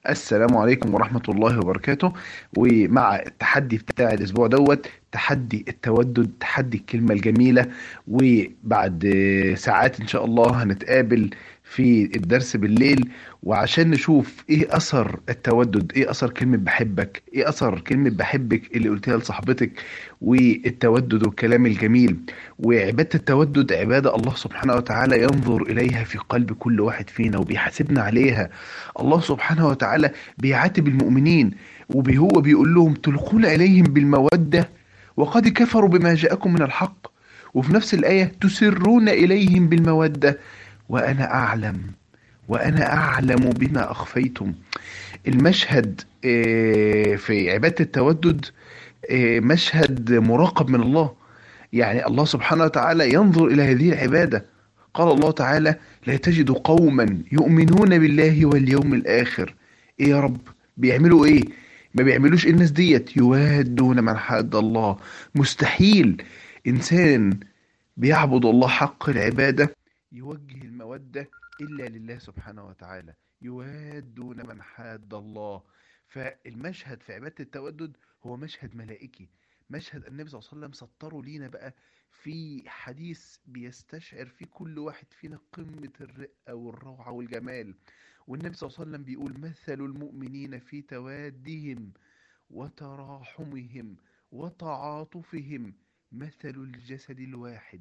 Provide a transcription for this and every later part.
السلام عليكم ورحمة الله وبركاته. ومع التحدي بتاع الأسبوع دوت تحدي التودد، تحدي الكلمة الجميلة. وبعد ساعات إن شاء الله هنتقابل في الدرس بالليل، وعشان نشوف إيه أثر التودد، إيه أثر كلمة بحبك، إيه أثر كلمة بحبك اللي قلتها لصاحبتك، والتودد والكلام الجميل. وعبادة التودد عبادة الله سبحانه وتعالى ينظر إليها في قلب كل واحد فينا وبيحاسبنا عليها. الله سبحانه وتعالى بيعاتب المؤمنين، وهو بيقول لهم تلقون إليهم بالمودة وقد كفروا بما جاءكم من الحق. وفي نفس الآية تسرون إليهم بالمودة وأنا أعلم، وأنا أعلم بما أخفيتم. المشهد في عبادة التودد مشهد مراقب من الله. يعني الله سبحانه وتعالى ينظر إلى هذه العبادة. قال الله تعالى: لا تجد قوما يؤمنون بالله واليوم الآخر. إيه يا رب؟ بيعملوا إيه؟ ما بيعملوش الناس ديت يوادون من حاد الله. مستحيل إنسان بيعبد الله حق العبادة يوجه المودة إلا لله سبحانه وتعالى. يوادون من حاد الله. فالمشهد في عبادة التودد هو مشهد ملائكي، مشهد النبي صلى الله عليه وسلم سطره لينا بقى في حديث بيستشعر فيه كل واحد فينا قمة الرقة والروعة والجمال. والنبي صلى الله عليه وسلم بيقول: مثل المؤمنين في توادهم وتراحمهم وتعاطفهم مثل الجسد الواحد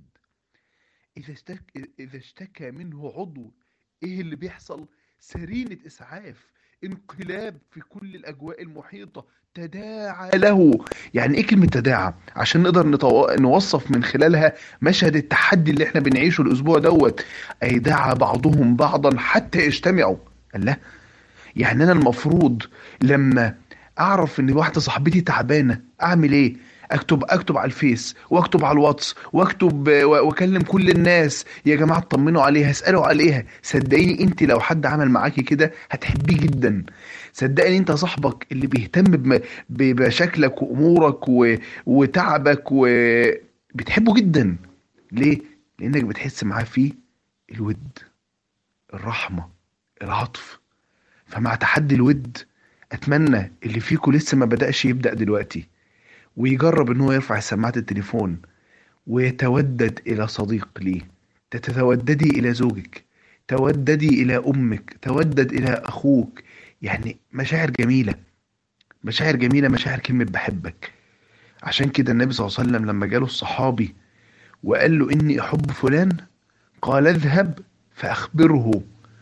إذا اشتكى منه عضو. إيه اللي بيحصل؟ سرينة إسعاف، انقلاب في كل الأجواء المحيطة، تداعى له. يعني إيه كلمة تداعى؟ عشان نقدر نوصف من خلالها مشهد التحدي اللي احنا بنعيشه الأسبوع دوت. أي دعا بعضهم بعضا حتى يجتمعوا. الله! يعني انا المفروض لما اعرف ان واحده صاحبتي تعبانه اعمل ايه؟ اكتب على الفيس، واكتب على الواتس، واكتب واكلم كل الناس: يا جماعه اطمنوا عليها، اسالوا عليها. صدقيني انت لو حد عمل معاكي كده هتحبيه جدا. صدقني انت صاحبك اللي بيهتم بشكلك وامورك وتعبك بتحبه جدا. ليه؟ لانك بتحس معاه فيه الود، الرحمه، العطف. فمع تحدي الود اتمنى اللي فيكم لسه ما بدأش يبدأ دلوقتي ويجرب ان هو يرفع سماعة التليفون ويتودد الى صديق ليه. تتوددي الى زوجك، توددي الى امك، تودد الى اخوك. يعني مشاعر جميلة، مشاعر جميلة، مشاعر كلمة بحبك. عشان كده النبي صلى الله عليه وسلم لما جاله الصحابي وقال له: اني احب فلان، قال: اذهب فاخبره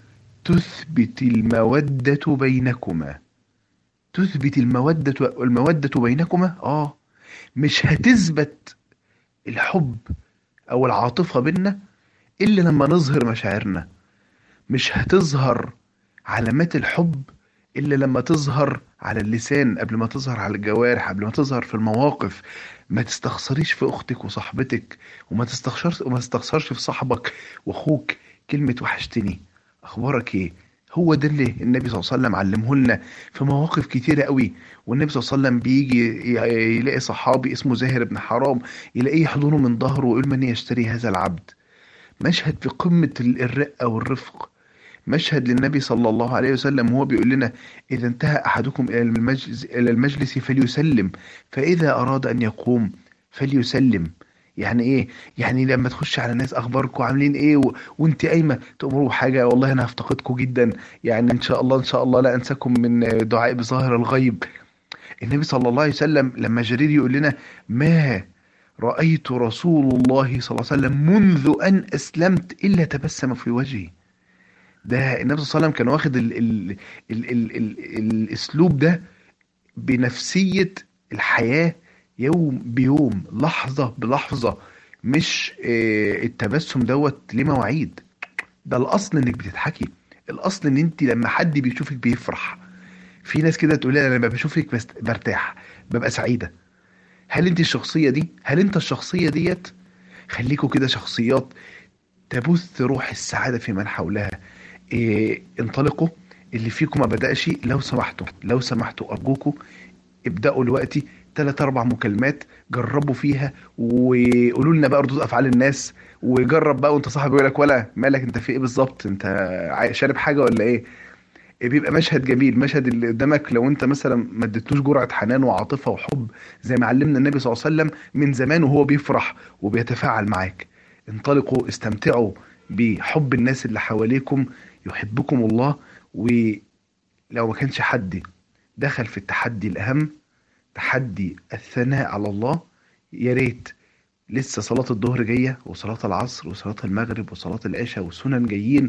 تثبت المودة بينكما. تثبت المودة بينكما. مش هتثبت الحب او العاطفة بينا الا لما نظهر مشاعرنا. مش هتظهر علامات الحب الا لما تظهر على اللسان قبل ما تظهر على الجوارح، قبل ما تظهر في المواقف. ما تستخسريش في اختك وصاحبتك، وما تستخسرش في صاحبك واخوك كلمة وحشتني، اخبارك ايه. هو ده اللي النبي صلى الله عليه وسلم علمه لنا في مواقف كتيرة قوي. والنبي صلى الله عليه وسلم بيجي يلاقي صحابي اسمه زاهر بن حرام، يلاقيه يحضنه من ظهره ويقول: من يشتري هذا العبد. مشهد في قمة الرقة والرفق. مشهد للنبي صلى الله عليه وسلم وهو بيقول لنا: إذا انتهى أحدكم إلى المجلس فليسلم، فإذا أراد أن يقوم فليسلم. يعني إيه؟ يعني لما تخش على الناس: أخباركم عاملين إيه؟ وأنت قايمة تأمروا بحاجة: والله أنا هفتقدكم جدا، يعني إن شاء الله إن شاء الله لا أنساكم من دعاء بظاهر الغيب. النبي صلى الله عليه وسلم لما جرير يقول لنا: ما رأيت رسول الله صلى الله عليه وسلم منذ أن أسلمت إلا تبسم في وجهي. ده النبي صلى الله عليه وسلم كان واخد الاسلوب ده بنفسية الحياة، يوم بيوم، لحظة بلحظة. مش التبسم دوت ليه مواعيد. ده الاصل انك بتضحكي، الاصل ان انت لما حد بيشوفك بيفرح. في ناس كده تقول: انا لما بشوفك بس برتاح، ببقى سعيدة. هل انت الشخصية دي؟ هل انت الشخصية ديت؟ خليكوا كده شخصيات تبث روح السعادة في من حولها. انطلقوا. اللي فيكم ما بدأش، لو سمحتوا لو سمحتوا أرجوكوا ابدأوا دلوقتي 3 4 مكالمات، جربوا فيها وقولوا لنا بقى ردود أفعال الناس. وجرب بقى وانت صاحبي يقول لك: ولا مالك انت في ايه بالظبط؟ انت شارب حاجة ولا ايه؟ بيبقى مشهد جميل، مشهد اللي قدامك لو انت مثلا ما اديتوش جرعة حنان وعاطفة وحب زي ما علمنا النبي صلى الله عليه وسلم من زمان وهو بيفرح وبيتفاعل معاك. انطلقوا استمتعوا بحب الناس اللي حواليكم، يحبكم الله. ولو ما كانش حد دخل في التحدي الأهم، تحدي الثناء على الله، يا ريت. لسه صلاة الظهر جاية، وصلاة العصر، وصلاة المغرب، وصلاة العشاء، وسنن جايين.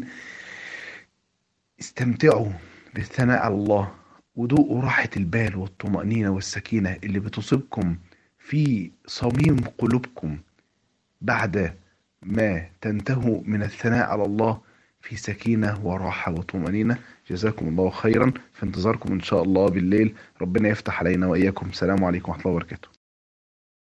استمتعوا بالثناء على الله، وذوقوا راحة البال والطمأنينة والسكينة اللي بتصيبكم في صميم قلوبكم بعد ما تنتهوا من الثناء على الله في سكينة وراحة وطمأنينة. جزاكم الله خيرا، في انتظاركم إن شاء الله بالليل. ربنا يفتح علينا وإياكم. السلام عليكم ورحمة الله وبركاته.